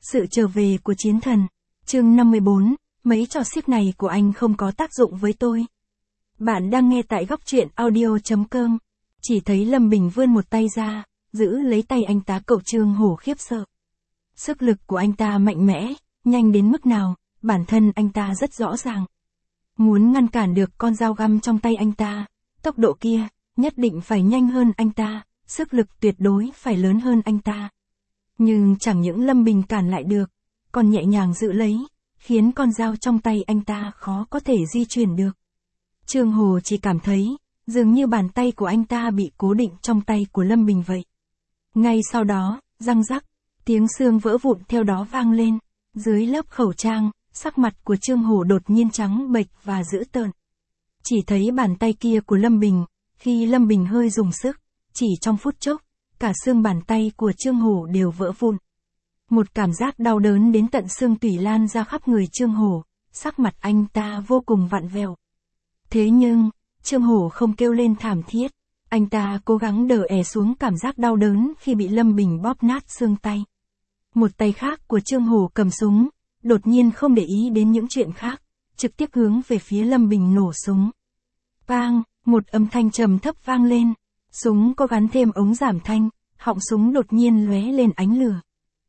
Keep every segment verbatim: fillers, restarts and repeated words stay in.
Sự trở về của chiến thần. Chương năm mươi bốn, mấy trò xiếc này của anh không có tác dụng với tôi. Bạn đang nghe tại góc truyện audio.com. Chỉ thấy Lâm Bình vươn một tay ra, giữ lấy tay anh ta. Cậu Trương Hổ khiếp sợ. Sức lực của anh ta mạnh mẽ, nhanh đến mức nào, bản thân anh ta rất rõ ràng. Muốn ngăn cản được con dao găm trong tay anh ta, tốc độ kia, nhất định phải nhanh hơn anh ta, sức lực tuyệt đối phải lớn hơn anh ta. Nhưng chẳng những Lâm Bình cản lại được, còn nhẹ nhàng giữ lấy, khiến con dao trong tay anh ta khó có thể di chuyển được. Trương Hổ chỉ cảm thấy, dường như bàn tay của anh ta bị cố định trong tay của Lâm Bình vậy. Ngay sau đó, răng rắc, tiếng xương vỡ vụn theo đó vang lên. Dưới lớp khẩu trang, sắc mặt của Trương Hổ đột nhiên trắng bệch và dữ tợn. Chỉ thấy bàn tay kia của Lâm Bình, khi Lâm Bình hơi dùng sức, chỉ trong phút chốc, cả xương bàn tay của Trương Hổ đều vỡ vụn. Một cảm giác đau đớn đến tận xương tủy lan ra khắp người Trương Hổ, sắc mặt anh ta vô cùng vặn vẹo. Thế nhưng, Trương Hổ không kêu lên thảm thiết, anh ta cố gắng đè ép xuống cảm giác đau đớn khi bị Lâm Bình bóp nát xương tay. Một tay khác của Trương Hổ cầm súng, đột nhiên không để ý đến những chuyện khác, trực tiếp hướng về phía Lâm Bình nổ súng. Bang, một âm thanh trầm thấp vang lên, súng có gắn thêm ống giảm thanh, họng súng đột nhiên lóe lên ánh lửa.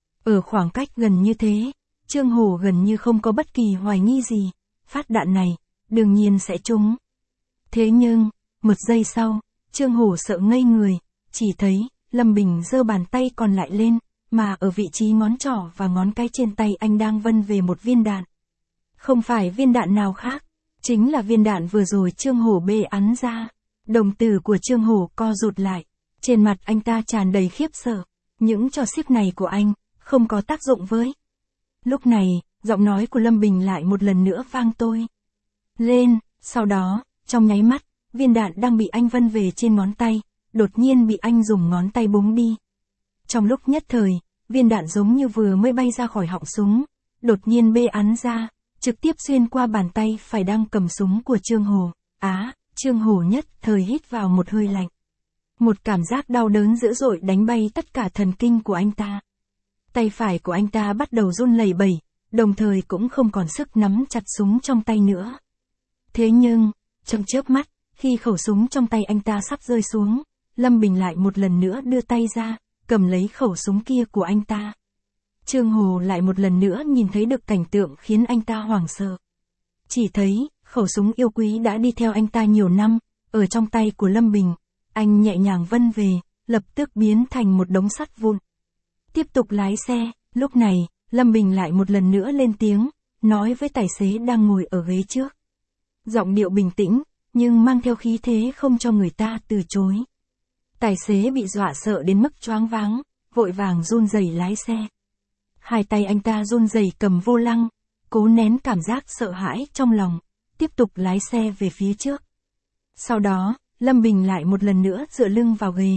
Ở khoảng cách gần như thế, Trương Hổ gần như không có bất kỳ hoài nghi gì, phát đạn này, đương nhiên sẽ trúng. Thế nhưng, một giây sau, Trương Hổ sợ ngây người, chỉ thấy, Lâm Bình giơ bàn tay còn lại lên, mà ở vị trí ngón trỏ và ngón cái trên tay anh đang vân về một viên đạn. Không phải viên đạn nào khác, chính là viên đạn vừa rồi Trương Hổ bê ắn ra. Đồng tử của Trương Hổ co rụt lại, trên mặt anh ta tràn đầy khiếp sợ, những trò xiếc này của anh, không có tác dụng với. Lúc này, giọng nói của Lâm Bình lại một lần nữa vang tôi lên, sau đó, trong nháy mắt, viên đạn đang bị anh vân về trên ngón tay, đột nhiên bị anh dùng ngón tay búng đi. Trong lúc nhất thời, viên đạn giống như vừa mới bay ra khỏi họng súng, đột nhiên bê ắn ra, trực tiếp xuyên qua bàn tay phải đang cầm súng của Trương Hổ. Á, Trương Hổ nhất thời hít vào một hơi lạnh. Một cảm giác đau đớn dữ dội đánh bay tất cả thần kinh của anh ta. Tay phải của anh ta bắt đầu run lẩy bẩy, đồng thời cũng không còn sức nắm chặt súng trong tay nữa. Thế nhưng, trong chớp mắt, khi khẩu súng trong tay anh ta sắp rơi xuống, Lâm Bình lại một lần nữa đưa tay ra, cầm lấy khẩu súng kia của anh ta. Trương Hổ lại một lần nữa nhìn thấy được cảnh tượng khiến anh ta hoảng sợ. Chỉ thấy, khẩu súng yêu quý đã đi theo anh ta nhiều năm, ở trong tay của Lâm Bình, anh nhẹ nhàng vân về, lập tức biến thành một đống sắt vụn. Tiếp tục lái xe, lúc này, Lâm Bình lại một lần nữa lên tiếng, nói với tài xế đang ngồi ở ghế trước. Giọng điệu bình tĩnh, nhưng mang theo khí thế không cho người ta từ chối. Tài xế bị dọa sợ đến mức choáng váng, vội vàng run rẩy lái xe. Hai tay anh ta run rẩy cầm vô lăng, cố nén cảm giác sợ hãi trong lòng, tiếp tục lái xe về phía trước. Sau đó, Lâm Bình lại một lần nữa dựa lưng vào ghế,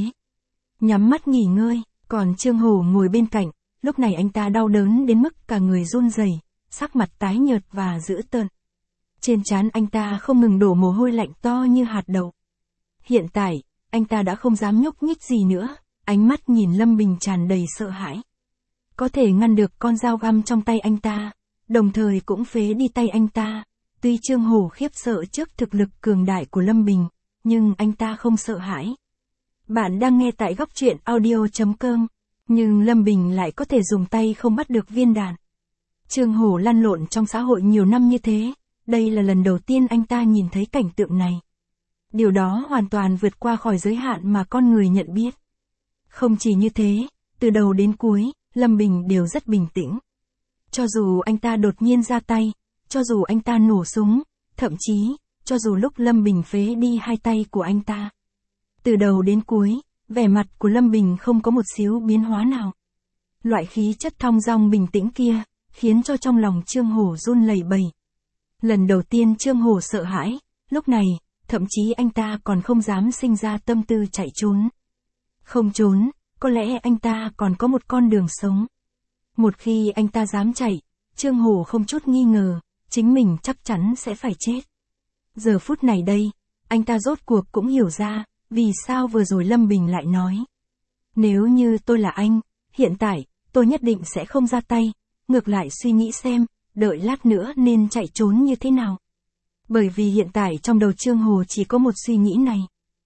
nhắm mắt nghỉ ngơi, còn Trương Hổ ngồi bên cạnh, lúc này anh ta đau đớn đến mức cả người run rẩy, sắc mặt tái nhợt và dữ tợn. Trên trán anh ta không ngừng đổ mồ hôi lạnh to như hạt đậu. Hiện tại, anh ta đã không dám nhúc nhích gì nữa, ánh mắt nhìn Lâm Bình tràn đầy sợ hãi. Có thể ngăn được con dao găm trong tay anh ta, đồng thời cũng phế đi tay anh ta. Tuy Trương Hổ khiếp sợ trước thực lực cường đại của Lâm Bình, nhưng anh ta không sợ hãi. Bạn đang nghe tại góc truyện audio.com, nhưng Lâm Bình lại có thể dùng tay không bắt được viên đạn. Trương Hổ lăn lộn trong xã hội nhiều năm như thế, đây là lần đầu tiên anh ta nhìn thấy cảnh tượng này. Điều đó hoàn toàn vượt qua khỏi giới hạn mà con người nhận biết. Không chỉ như thế, từ đầu đến cuối, Lâm Bình đều rất bình tĩnh. Cho dù anh ta đột nhiên ra tay, cho dù anh ta nổ súng, thậm chí, cho dù lúc Lâm Bình phế đi hai tay của anh ta. Từ đầu đến cuối, vẻ mặt của Lâm Bình không có một xíu biến hóa nào. Loại khí chất thong dong bình tĩnh kia, khiến cho trong lòng Trương Hổ run lẩy bẩy. Lần đầu tiên Trương Hổ sợ hãi, lúc này, thậm chí anh ta còn không dám sinh ra tâm tư chạy trốn. Không trốn, có lẽ anh ta còn có một con đường sống. Một khi anh ta dám chạy, Trương Hổ không chút nghi ngờ, chính mình chắc chắn sẽ phải chết. Giờ phút này đây, anh ta rốt cuộc cũng hiểu ra, vì sao vừa rồi Lâm Bình lại nói. Nếu như tôi là anh, hiện tại, tôi nhất định sẽ không ra tay, ngược lại suy nghĩ xem, đợi lát nữa nên chạy trốn như thế nào. Bởi vì hiện tại trong đầu Trương Hồ chỉ có một suy nghĩ này.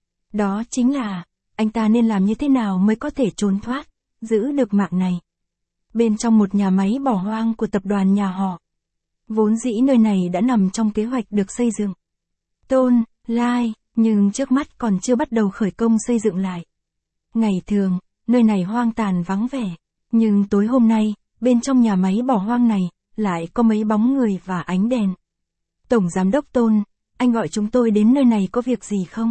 Đó chính là, anh ta nên làm như thế nào mới có thể trốn thoát, giữ được mạng này. Bên trong một nhà máy bỏ hoang của tập đoàn nhà họ. Vốn dĩ nơi này đã nằm trong kế hoạch được xây dựng. Tôn, Lai, nhưng trước mắt còn chưa bắt đầu khởi công xây dựng lại. Ngày thường, nơi này hoang tàn vắng vẻ, nhưng tối hôm nay, bên trong nhà máy bỏ hoang này, lại có mấy bóng người và ánh đèn. Tổng Giám đốc Tôn, anh gọi chúng tôi đến nơi này có việc gì không?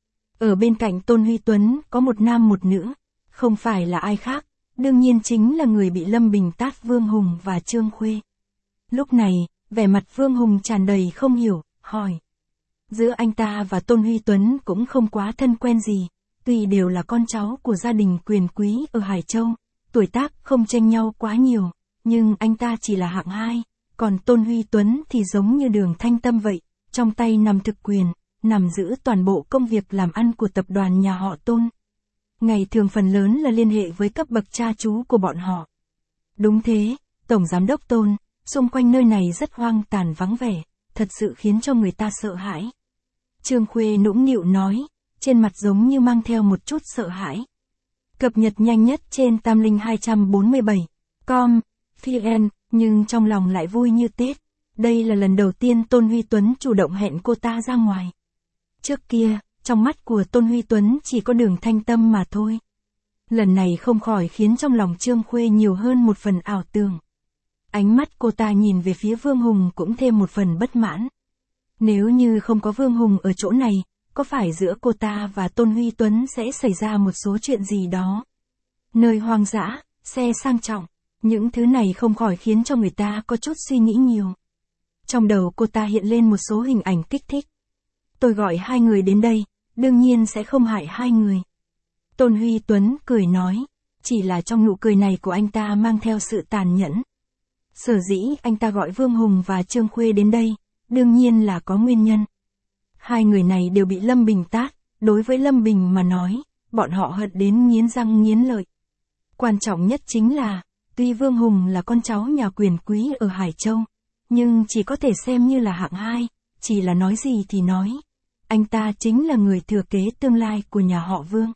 Ở bên cạnh Tôn Huy Tuấn có một nam một nữ, không phải là ai khác, đương nhiên chính là người bị Lâm Bình tát Vương Hùng và Trương Khuê. Lúc này, vẻ mặt Vương Hùng tràn đầy không hiểu, hỏi. Giữa anh ta và Tôn Huy Tuấn cũng không quá thân quen gì, tuy đều là con cháu của gia đình quyền quý ở Hải Châu, tuổi tác không chênh nhau quá nhiều, nhưng anh ta chỉ là hạng hai, còn Tôn Huy Tuấn thì giống như Đường Thanh Tâm vậy, trong tay nằm thực quyền, nằm giữ toàn bộ công việc làm ăn của tập đoàn nhà họ Tôn. Ngày thường phần lớn là liên hệ với cấp bậc cha chú của bọn họ. Đúng thế, Tổng Giám đốc Tôn, xung quanh nơi này rất hoang tàn vắng vẻ, thật sự khiến cho người ta sợ hãi. Trương Khuê nũng nịu nói, trên mặt giống như mang theo một chút sợ hãi. Cập nhật nhanh nhất trên tam linh hai bốn bảy com, vn, nhưng trong lòng lại vui như Tết. Đây là lần đầu tiên Tôn Huy Tuấn chủ động hẹn cô ta ra ngoài. Trước kia, trong mắt của Tôn Huy Tuấn chỉ có Đường Thanh Tâm mà thôi. Lần này không khỏi khiến trong lòng Trương Khuê nhiều hơn một phần ảo tưởng. Ánh mắt cô ta nhìn về phía Vương Hùng cũng thêm một phần bất mãn. Nếu như không có Vương Hùng ở chỗ này, có phải giữa cô ta và Tôn Huy Tuấn sẽ xảy ra một số chuyện gì đó? Nơi hoang dã, xe sang trọng, những thứ này không khỏi khiến cho người ta có chút suy nghĩ nhiều. Trong đầu cô ta hiện lên một số hình ảnh kích thích. Tôi gọi hai người đến đây, đương nhiên sẽ không hại hai người. Tôn Huy Tuấn cười nói, chỉ là trong nụ cười này của anh ta mang theo sự tàn nhẫn. Sở dĩ anh ta gọi Vương Hùng và Trương Khuê đến đây, đương nhiên là có nguyên nhân. Hai người này đều bị Lâm Bình tát, đối với Lâm Bình mà nói, bọn họ hận đến nghiến răng nghiến lợi. Quan trọng nhất chính là, tuy Vương Hùng là con cháu nhà quyền quý ở Hải Châu, nhưng chỉ có thể xem như là hạng hai, chỉ là nói gì thì nói. Anh ta chính là người thừa kế tương lai của nhà họ Vương.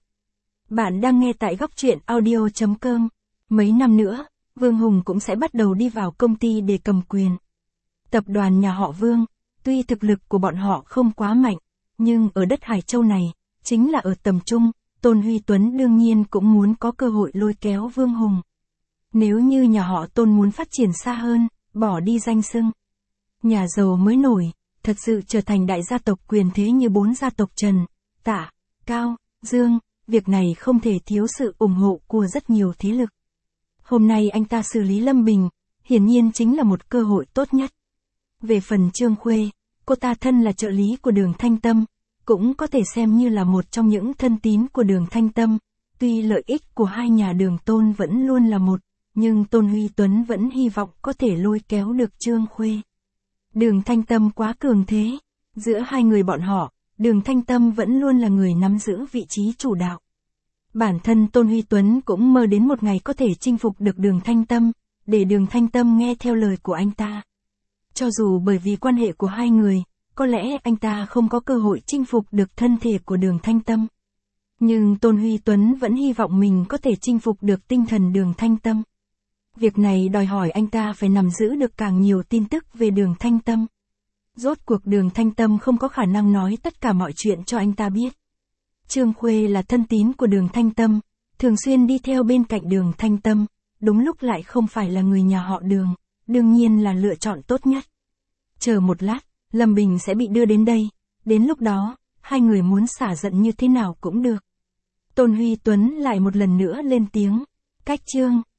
Bạn đang nghe tại góc truyện audio chấm com. Mấy năm nữa, Vương Hùng cũng sẽ bắt đầu đi vào công ty để cầm quyền. Tập đoàn nhà họ Vương, tuy thực lực của bọn họ không quá mạnh, nhưng ở đất Hải Châu này, chính là ở tầm trung, Tôn Huy Tuấn đương nhiên cũng muốn có cơ hội lôi kéo Vương Hùng. Nếu như nhà họ Tôn muốn phát triển xa hơn, bỏ đi danh xưng nhà giàu mới nổi, thật sự trở thành đại gia tộc quyền thế như bốn gia tộc Trần, Tạ, Cao, Dương, việc này không thể thiếu sự ủng hộ của rất nhiều thế lực. Hôm nay anh ta xử lý Lâm Bình, hiển nhiên chính là một cơ hội tốt nhất. Về phần Trương Khuê, cô ta thân là trợ lý của Đường Thanh Tâm, cũng có thể xem như là một trong những thân tín của Đường Thanh Tâm, tuy lợi ích của hai nhà Đường Tôn vẫn luôn là một, nhưng Tôn Huy Tuấn vẫn hy vọng có thể lôi kéo được Trương Khuê. Đường Thanh Tâm quá cường thế, giữa hai người bọn họ, Đường Thanh Tâm vẫn luôn là người nắm giữ vị trí chủ đạo. Bản thân Tôn Huy Tuấn cũng mơ đến một ngày có thể chinh phục được Đường Thanh Tâm, để Đường Thanh Tâm nghe theo lời của anh ta. Cho dù bởi vì quan hệ của hai người, có lẽ anh ta không có cơ hội chinh phục được thân thể của Đường Thanh Tâm. Nhưng Tôn Huy Tuấn vẫn hy vọng mình có thể chinh phục được tinh thần Đường Thanh Tâm. Việc này đòi hỏi anh ta phải nắm giữ được càng nhiều tin tức về Đường Thanh Tâm. Rốt cuộc Đường Thanh Tâm không có khả năng nói tất cả mọi chuyện cho anh ta biết. Trương Khuê là thân tín của Đường Thanh Tâm, thường xuyên đi theo bên cạnh Đường Thanh Tâm, đúng lúc lại không phải là người nhà họ Đường, đương nhiên là lựa chọn tốt nhất. Chờ một lát, Lâm Bình sẽ bị đưa đến đây, đến lúc đó, hai người muốn xả giận như thế nào cũng được. Tôn Huy Tuấn lại một lần nữa lên tiếng, cách Trương